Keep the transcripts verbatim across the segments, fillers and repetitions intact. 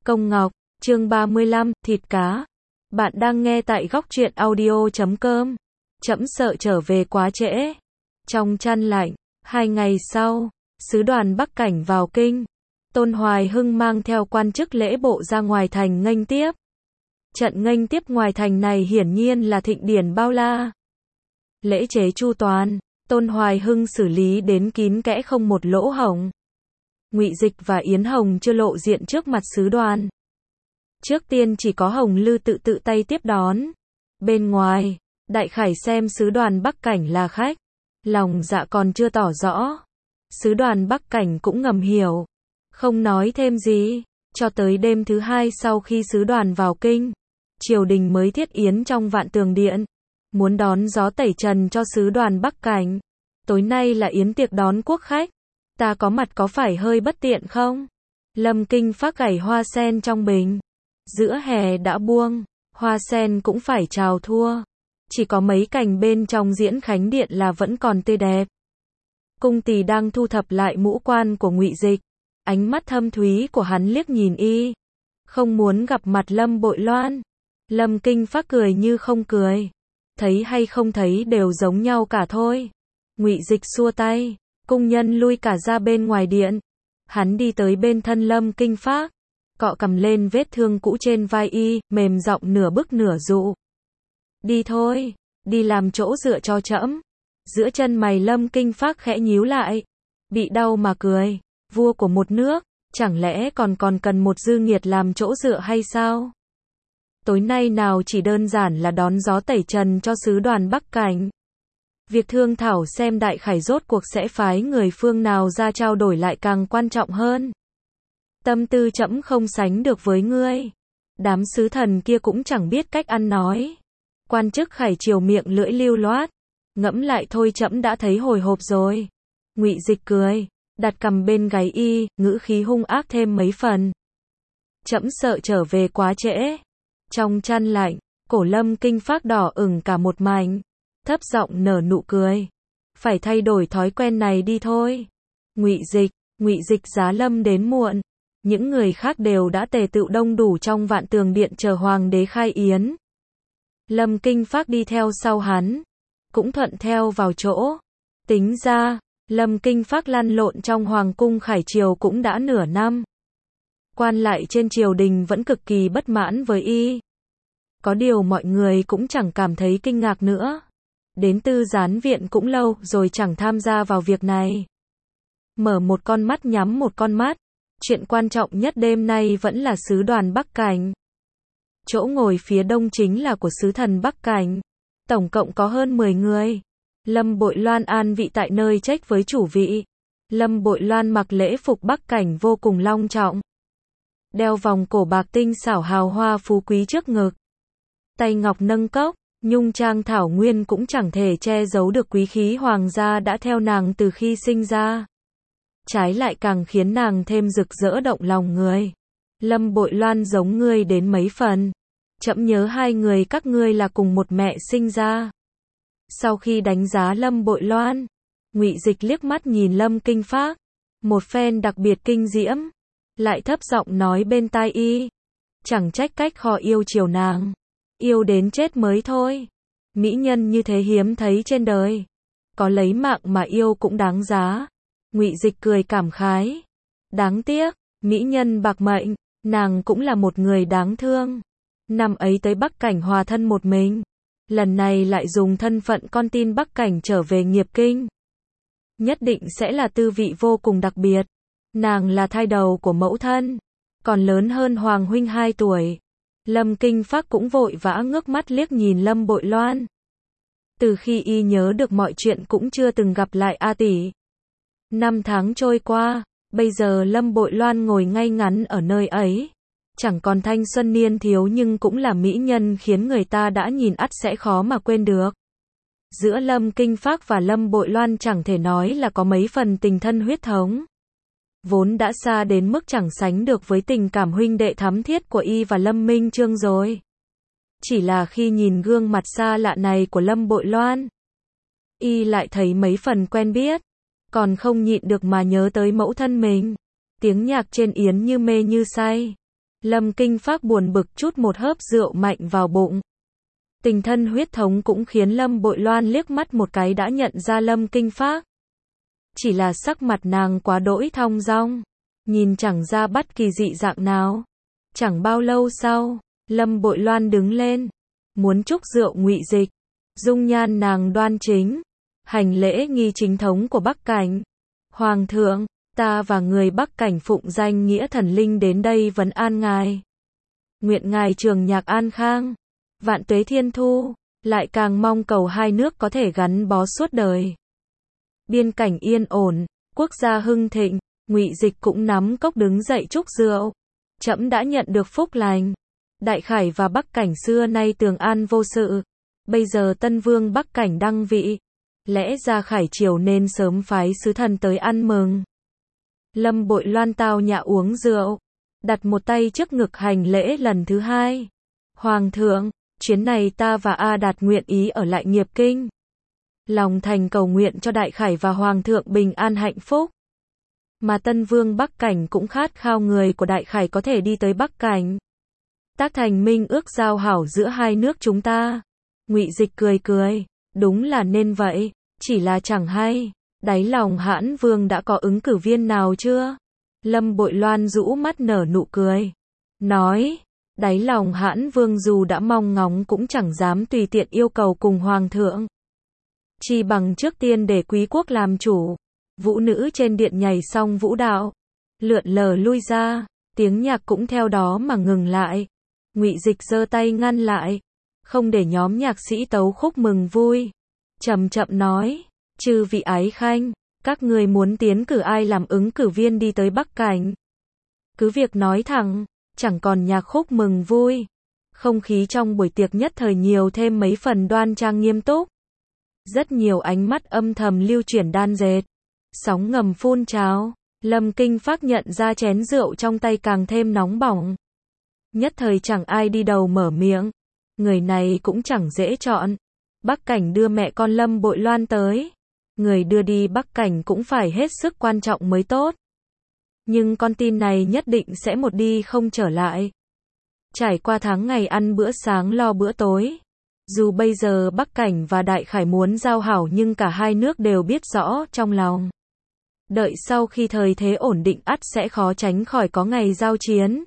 Công Ngọc, chương ba mươi lăm, thịt cá. Bạn đang nghe tại góc truyện audio chấm com. Trẫm sợ trở về quá trễ. Trong chăn lạnh, hai ngày sau, sứ đoàn Bắc Cảnh vào kinh. Tôn Hoài Hưng mang theo quan chức lễ bộ ra ngoài thành nghênh tiếp. Trận nghênh tiếp ngoài thành này hiển nhiên là thịnh điển bao la. Lễ chế chu toàn, Tôn Hoài Hưng xử lý đến kín kẽ không một lỗ hổng. Ngụy Dịch và Yến Hồng chưa lộ diện trước mặt sứ đoàn. Trước tiên chỉ có Hồng Lư tự tự tay tiếp đón. Bên ngoài, Đại Khải xem sứ đoàn Bắc Cảnh là khách. Lòng dạ còn chưa tỏ rõ. Sứ đoàn Bắc Cảnh cũng ngầm hiểu. Không nói thêm gì. Cho tới đêm thứ hai sau khi sứ đoàn vào kinh, triều đình mới thiết yến trong Vạn Tường Điện. Muốn đón gió tẩy trần cho sứ đoàn Bắc Cảnh. Tối nay là yến tiệc đón quốc khách. Ta có mặt có phải hơi bất tiện không? Lâm Kinh Phác gảy hoa sen trong bình. Giữa hè đã buông, hoa sen cũng phải chào thua. Chỉ có mấy cành bên trong Diễn Khánh Điện là vẫn còn tươi đẹp. Cung tỳ đang thu thập lại mũ quan của Ngụy Dịch. Ánh mắt thâm thúy của hắn liếc nhìn y. Không muốn gặp mặt Lâm Bội Loan. Lâm Kinh Phác cười như không cười. Thấy hay không thấy đều giống nhau cả thôi. Ngụy Dịch xua tay. Cung nhân lui cả ra bên ngoài điện. Hắn đi tới bên thân Lâm Kinh Phác, cọ cầm lên vết thương cũ trên vai y, mềm giọng nửa bức nửa dụ. Đi thôi, đi làm chỗ dựa cho trẫm. Giữa chân mày Lâm Kinh Phác khẽ nhíu lại, bị đau mà cười. Vua của một nước, chẳng lẽ còn còn cần một dư nghiệt làm chỗ dựa hay sao? Tối nay nào chỉ đơn giản là đón gió tẩy trần cho sứ đoàn Bắc Cảnh. Việc thương thảo xem Đại Khải rốt cuộc sẽ phái người phương nào ra trao đổi lại càng quan trọng hơn. Tâm tư trẫm không sánh được với ngươi. Đám sứ thần kia cũng chẳng biết cách ăn nói. Quan chức Khải triều miệng lưỡi lưu loát. Ngẫm lại thôi trẫm đã thấy hồi hộp rồi. Ngụy Dịch cười, đặt cằm bên gáy y, ngữ khí hung ác thêm mấy phần. Trẫm sợ trở về quá trễ. Trong chăn lạnh, cổ Lâm Kinh Phác đỏ ửng cả một mảnh. Thấp giọng nở nụ cười. Phải thay đổi thói quen này đi thôi. Ngụy Dịch, Ngụy Dịch giá Lâm đến muộn. Những người khác đều đã tề tựu đông đủ trong Vạn Tường Điện chờ hoàng đế khai yến. Lâm Kinh Phác đi theo sau hắn, cũng thuận theo vào chỗ. Tính ra, Lâm Kinh Phác lăn lộn trong hoàng cung Khải triều cũng đã nửa năm. Quan lại trên triều đình vẫn cực kỳ bất mãn với y. Có điều mọi người cũng chẳng cảm thấy kinh ngạc nữa. Đến Tư Gián Viện cũng lâu rồi chẳng tham gia vào việc này. Mở một con mắt nhắm một con mắt. Chuyện quan trọng nhất đêm nay vẫn là sứ đoàn Bắc Cảnh. Chỗ ngồi phía đông chính là của sứ thần Bắc Cảnh. Tổng cộng có hơn mười người. Lâm Bội Loan an vị tại nơi trách với chủ vị. Lâm Bội Loan mặc lễ phục Bắc Cảnh vô cùng long trọng. Đeo vòng cổ bạc tinh xảo hào hoa phú quý trước ngực. Tay ngọc nâng cốc. Nhung trang thảo nguyên cũng chẳng thể che giấu được quý khí hoàng gia đã theo nàng từ khi sinh ra. Trái lại càng khiến nàng thêm rực rỡ động lòng người. Lâm Bội Loan giống ngươi đến mấy phần. Trẫm nhớ hai người các ngươi là cùng một mẹ sinh ra. Sau khi đánh giá Lâm Bội Loan, Ngụy Dịch liếc mắt nhìn Lâm Kinh Phác, một phen đặc biệt kinh diễm, lại thấp giọng nói bên tai y. Chẳng trách cách khó yêu chiều nàng. Yêu đến chết mới thôi. Mỹ nhân như thế hiếm thấy trên đời. Có lấy mạng mà yêu cũng đáng giá. Ngụy Dịch cười cảm khái. Đáng tiếc, mỹ nhân bạc mệnh, nàng cũng là một người đáng thương. Năm ấy tới Bắc Cảnh hòa thân một mình. Lần này lại dùng thân phận con tin Bắc Cảnh trở về nghiệp kinh. Nhất định sẽ là tư vị vô cùng đặc biệt. Nàng là thai đầu của mẫu thân. Còn lớn hơn Hoàng huynh hai tuổi. Lâm Kinh Phác cũng vội vã ngước mắt liếc nhìn Lâm Bội Loan. Từ khi y nhớ được mọi chuyện cũng chưa từng gặp lại A tỷ. Năm tháng trôi qua, bây giờ Lâm Bội Loan ngồi ngay ngắn ở nơi ấy. Chẳng còn thanh xuân niên thiếu nhưng cũng là mỹ nhân khiến người ta đã nhìn ắt sẽ khó mà quên được. Giữa Lâm Kinh Phác và Lâm Bội Loan chẳng thể nói là có mấy phần tình thân huyết thống. Vốn đã xa đến mức chẳng sánh được với tình cảm huynh đệ thắm thiết của y và Lâm Minh Chương rồi. Chỉ là khi nhìn gương mặt xa lạ này của Lâm Bội Loan, y lại thấy mấy phần quen biết, còn không nhịn được mà nhớ tới mẫu thân mình. Tiếng nhạc trên yến như mê như say. Lâm Kinh Phác buồn bực chút một hớp rượu mạnh vào bụng. Tình thân huyết thống cũng khiến Lâm Bội Loan liếc mắt một cái đã nhận ra Lâm Kinh Phác. Chỉ là sắc mặt nàng quá đỗi thong dong, nhìn chẳng ra bất kỳ dị dạng nào. Chẳng bao lâu sau, Lâm Bội Loan đứng lên, muốn chúc rượu Ngụy Dịch. Dung nhan nàng đoan chính, hành lễ nghi chính thống của Bắc Cảnh. Hoàng thượng, ta và người Bắc Cảnh phụng danh nghĩa thần linh đến đây vấn an ngài. Nguyện ngài trường nhạc an khang, vạn tuế thiên thu, lại càng mong cầu hai nước có thể gắn bó suốt đời. Biên cảnh yên ổn, quốc gia hưng thịnh. Ngụy Dịch cũng nắm cốc đứng dậy chúc rượu. Trẫm đã nhận được phúc lành. Đại Khải và Bắc Cảnh xưa nay tường an vô sự. Bây giờ Tân Vương Bắc Cảnh đăng vị. Lẽ ra Khải triều nên sớm phái sứ thần tới ăn mừng. Lâm Bội Loan tao nhã uống rượu, đặt một tay trước ngực hành lễ lần thứ hai. Hoàng thượng, chuyến này ta và A Đạt nguyện ý ở lại Nghiệp Kinh. Lòng thành cầu nguyện cho Đại Khải và Hoàng thượng bình an hạnh phúc. Mà Tân Vương Bắc Cảnh cũng khát khao người của Đại Khải có thể đi tới Bắc Cảnh. Tác thành minh ước giao hảo giữa hai nước chúng ta. Ngụy Dịch cười cười, đúng là nên vậy, chỉ là chẳng hay, đáy lòng Hãn Vương đã có ứng cử viên nào chưa? Lâm Bội Loan rũ mắt nở nụ cười, nói, đáy lòng Hãn Vương dù đã mong ngóng cũng chẳng dám tùy tiện yêu cầu cùng Hoàng thượng. Chi bằng trước tiên để Quý quốc làm chủ. Vũ nữ trên điện nhảy xong vũ đạo, lượn lờ lui ra, tiếng nhạc cũng theo đó mà ngừng lại. Ngụy Dịch giơ tay ngăn lại, không để nhóm nhạc sĩ tấu khúc mừng vui. Chậm chậm nói, chư vị ái khanh, các người muốn tiến cử ai làm ứng cử viên đi tới Bắc Cảnh? Cứ việc nói thẳng, chẳng còn nhạc khúc mừng vui. Không khí trong buổi tiệc nhất thời nhiều thêm mấy phần đoan trang nghiêm túc. Rất nhiều ánh mắt âm thầm lưu chuyển đan dệt. Sóng ngầm phun trào, Lâm Kinh Phác nhận ra chén rượu trong tay càng thêm nóng bỏng. Nhất thời chẳng ai đi đầu mở miệng. Người này cũng chẳng dễ chọn. Bắc Cảnh đưa mẹ con Lâm Bội Loan tới. Người đưa đi Bắc Cảnh cũng phải hết sức quan trọng mới tốt. Nhưng con tin này nhất định sẽ một đi không trở lại. Trải qua tháng ngày ăn bữa sáng lo bữa tối. Dù bây giờ Bắc Cảnh và Đại Khải muốn giao hảo nhưng cả hai nước đều biết rõ trong lòng. Đợi sau khi thời thế ổn định ắt sẽ khó tránh khỏi có ngày giao chiến.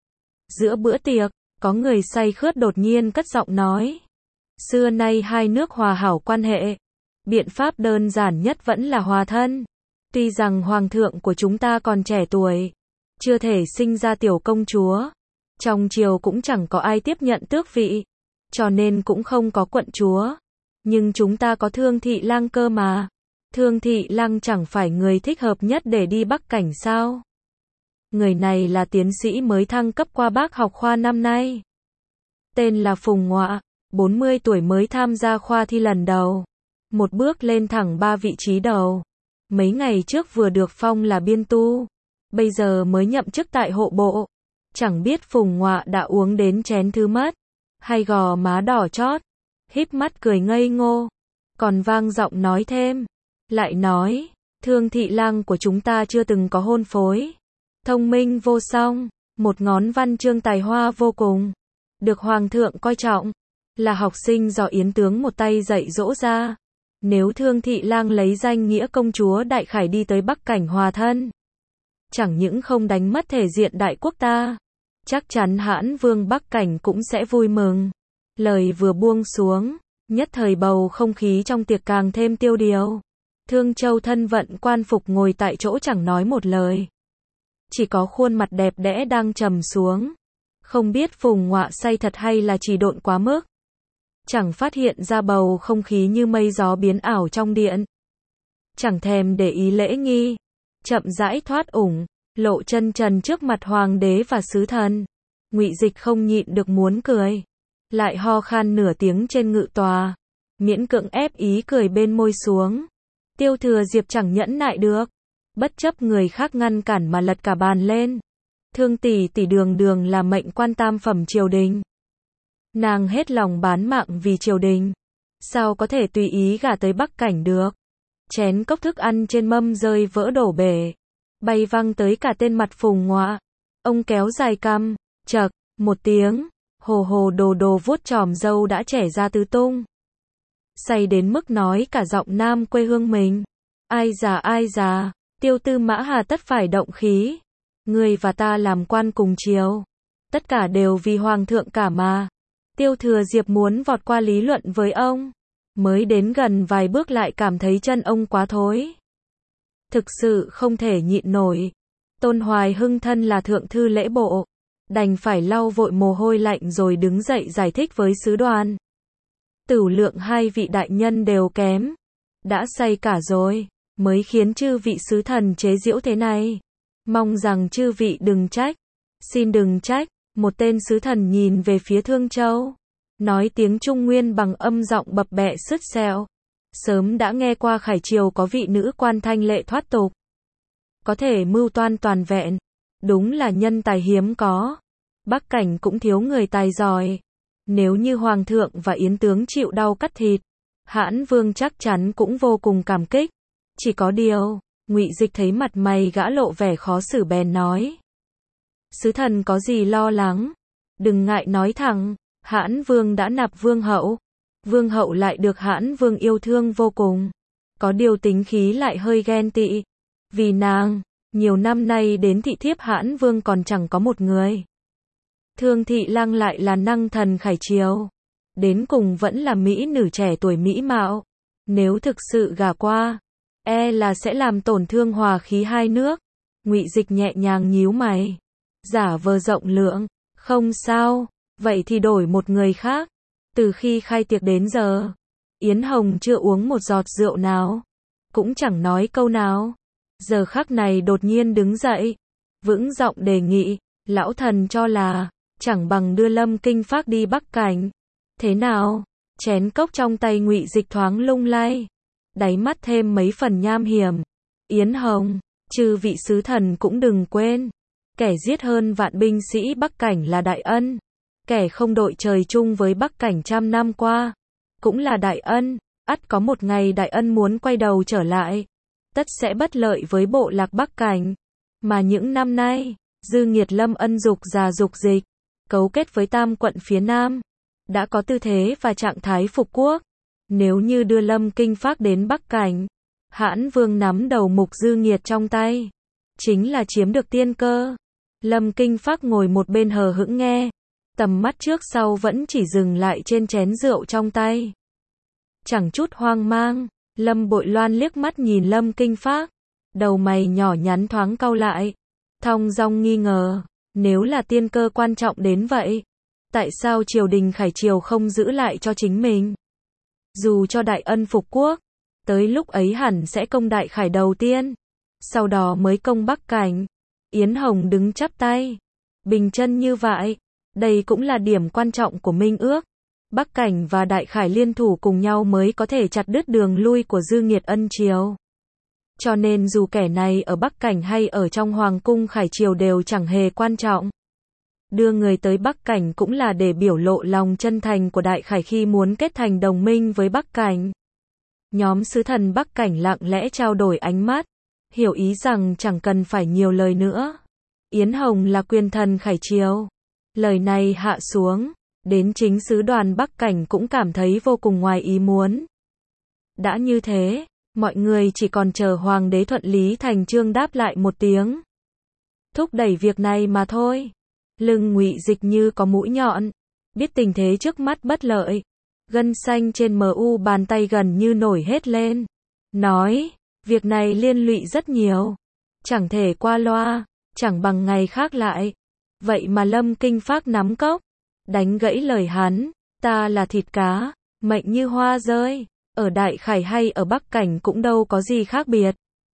Giữa bữa tiệc, có người say khướt đột nhiên cất giọng nói. Xưa nay hai nước hòa hảo quan hệ. Biện pháp đơn giản nhất vẫn là hòa thân. Tuy rằng Hoàng thượng của chúng ta còn trẻ tuổi, chưa thể sinh ra tiểu công chúa. Trong triều cũng chẳng có ai tiếp nhận tước vị. Cho nên cũng không có quận chúa. Nhưng chúng ta có Thương Thị Lang cơ mà. Thương Thị Lang chẳng phải người thích hợp nhất để đi Bắc Cảnh sao? Người này là tiến sĩ mới thăng cấp qua Bác học khoa năm nay. Tên là Phùng Ngọa, bốn mươi tuổi mới tham gia khoa thi lần đầu. Một bước lên thẳng ba vị trí đầu. Mấy ngày trước vừa được phong là biên tu. Bây giờ mới nhậm chức tại hộ bộ. Chẳng biết Phùng Ngọa đã uống đến chén thứ mất. Hay gò má đỏ chót. Híp mắt cười ngây ngô. Còn vang giọng nói thêm. Lại nói, Thương Thị Lang của chúng ta chưa từng có hôn phối. Thông minh vô song, một ngón văn chương tài hoa vô cùng. Được Hoàng thượng coi trọng. Là học sinh do Yến tướng một tay dạy dỗ ra. Nếu Thương Thị Lang lấy danh nghĩa công chúa Đại Khải đi tới Bắc Cảnh hòa thân. Chẳng những không đánh mất thể diện đại quốc ta. Chắc chắn Hãn Vương Bắc Cảnh cũng sẽ vui mừng. Lời vừa buông xuống, nhất thời bầu không khí trong tiệc càng thêm tiêu điều. Thương Châu thân vận quan phục ngồi tại chỗ chẳng nói một lời. Chỉ có khuôn mặt đẹp đẽ đang trầm xuống. Không biết Phùng Ngọa say thật hay là chỉ độn quá mức. Chẳng phát hiện ra bầu không khí như mây gió biến ảo trong điện. Chẳng thèm để ý lễ nghi. Chậm rãi thoát ủng, lộ chân trần trước mặt hoàng đế và sứ thần. Ngụy Dịch không nhịn được muốn cười. Lại ho khan nửa tiếng trên ngự tòa. Miễn cưỡng ép ý cười bên môi xuống. Tiêu Thừa Diệp chẳng nhẫn nại được. Bất chấp người khác ngăn cản mà lật cả bàn lên. Thương tỷ tỷ đường đường là mệnh quan tam phẩm triều đình. Nàng hết lòng bán mạng vì triều đình. Sao có thể tùy ý gả tới Bắc Cảnh được. Chén cốc thức ăn trên mâm rơi vỡ đổ bể. Bay văng tới cả tên mặt Phùng Ngọa. Ông kéo dài cằm, Chậc, một tiếng, hồ hồ đồ đồ vuốt chòm râu đã chẻ ra tứ tung. Say đến mức nói cả giọng nam quê hương mình. Ai già ai già, Tiêu Tư Mã hà tất phải động khí. Ngươi và ta làm quan cùng triều. Tất cả đều vì hoàng thượng cả mà. Tiêu Thừa Diệp muốn vọt qua lý luận với ông. Mới đến gần vài bước lại cảm thấy chân ông quá thối. Thực sự không thể nhịn nổi. Tôn Hoài Hưng thân là thượng thư lễ bộ. Đành phải lau vội mồ hôi lạnh rồi đứng dậy giải thích với sứ đoàn. Tửu lượng hai vị đại nhân đều kém. Đã say cả rồi, mới khiến chư vị sứ thần chế giễu thế này. Mong rằng chư vị đừng trách. Xin đừng trách. Một tên sứ thần nhìn về phía Thương Châu. Nói tiếng Trung Nguyên bằng âm giọng bập bẹ sứt sẹo. Sớm đã nghe qua Khải Triều có vị nữ quan thanh lệ thoát tục. Có thể mưu toan toàn vẹn. Đúng là nhân tài hiếm có. Bắc Cảnh cũng thiếu người tài giỏi. Nếu như Hoàng thượng và Yến tướng chịu đau cắt thịt, Hãn Vương chắc chắn cũng vô cùng cảm kích. Chỉ có điều, Ngụy Dịch thấy mặt mày gã lộ vẻ khó xử bèn nói. Sứ thần có gì lo lắng? Đừng ngại nói thẳng, Hãn Vương đã nạp Vương hậu. Vương hậu lại được Hãn Vương yêu thương vô cùng. Có điều tính khí lại hơi ghen tị. Vì nàng, nhiều năm nay đến thị thiếp Hãn Vương còn chẳng có một người. Thương Thị Lang lại là năng thần Khải Triều. Đến cùng vẫn là mỹ nữ trẻ tuổi mỹ mạo. Nếu thực sự gả qua, e là sẽ làm tổn thương hòa khí hai nước. Ngụy Dịch nhẹ nhàng nhíu mày. Giả vờ rộng lượng. Không sao, vậy thì đổi một người khác. Từ khi khai tiệc đến giờ, Yến Hồng chưa uống một giọt rượu nào. Cũng chẳng nói câu nào. Giờ khắc này đột nhiên đứng dậy. Vững giọng đề nghị. Lão thần cho là chẳng bằng đưa Lâm Kinh Phác đi Bắc Cảnh. Thế nào? Chén cốc trong tay Ngụy Dịch thoáng lung lay. Đáy mắt thêm mấy phần nham hiểm. Yến Hồng, chư vị sứ thần cũng đừng quên. Kẻ giết hơn vạn binh sĩ Bắc Cảnh là đại ân. Kẻ không đội trời chung với Bắc Cảnh trăm năm qua. Cũng là đại ân. Ắt có một ngày đại ân muốn quay đầu trở lại. Tất sẽ bất lợi với bộ lạc Bắc Cảnh. Mà những năm nay, Dư Nghiệt Lâm ân dục già dục dịch. Cấu kết với tam quận phía Nam. Đã có tư thế và trạng thái phục quốc. Nếu như đưa Lâm Kinh Phác đến Bắc Cảnh, Hãn Vương nắm đầu mục Dư Nghiệt trong tay. Chính là chiếm được tiên cơ. Lâm Kinh Phác ngồi một bên hờ hững nghe. Tầm mắt trước sau vẫn chỉ dừng lại trên chén rượu trong tay. Chẳng chút hoang mang, Lâm Bội Loan liếc mắt nhìn Lâm Kinh Phác. Đầu mày nhỏ nhắn thoáng cau lại. Thong dong nghi ngờ, nếu là tiên cơ quan trọng đến vậy, tại sao triều đình Khải Triều không giữ lại cho chính mình? Dù cho đại ân phục quốc, tới lúc ấy hẳn sẽ công đại Khải đầu tiên, sau đó mới công Bắc Cảnh. Yến Hồng đứng chắp tay, bình chân như vậy. Đây cũng là điểm quan trọng của minh ước. Bắc Cảnh và Đại Khải liên thủ cùng nhau mới có thể chặt đứt đường lui của Dư Nghiệt ân triều. Cho nên dù kẻ này ở Bắc Cảnh hay ở trong Hoàng cung Khải Triều đều chẳng hề quan trọng. Đưa người tới Bắc Cảnh cũng là để biểu lộ lòng chân thành của Đại Khải khi muốn kết thành đồng minh với Bắc Cảnh. Nhóm sứ thần Bắc Cảnh lặng lẽ trao đổi ánh mắt, hiểu ý rằng chẳng cần phải nhiều lời nữa. Yến Hồng là quyền thần Khải Triều. Lời này hạ xuống, đến chính sứ đoàn Bắc Cảnh cũng cảm thấy vô cùng ngoài ý muốn. Đã như thế, mọi người chỉ còn chờ Hoàng đế thuận lý thành chương đáp lại một tiếng. Thúc đẩy việc này mà thôi. Lưng Ngụy Dịch như có mũi nhọn, biết tình thế trước mắt bất lợi. Gân xanh trên mờ u bàn tay gần như nổi hết lên. Nói, việc này liên lụy rất nhiều. Chẳng thể qua loa, chẳng bằng ngày khác lại. Vậy mà Lâm Kinh Phác nắm cốc, đánh gãy lời hắn. Ta là thịt cá, mệnh như hoa rơi. Ở Đại Khải hay ở Bắc Cảnh cũng đâu có gì khác biệt.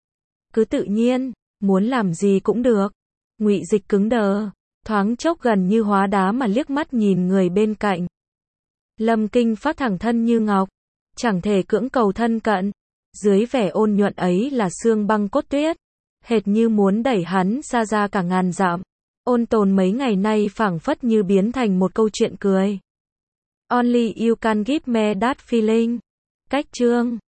Cứ tự nhiên, muốn làm gì cũng được. Ngụy Dịch cứng đờ, thoáng chốc gần như hóa đá mà liếc mắt nhìn người bên cạnh. Lâm Kinh Phác thẳng thân như ngọc, chẳng thể cưỡng cầu thân cận. Dưới vẻ ôn nhuận ấy là xương băng cốt tuyết, hệt như muốn đẩy hắn xa ra cả ngàn dặm. Ôn tồn mấy ngày nay phảng phất như biến thành một câu chuyện cười. Only you can give me that feeling. Cách chương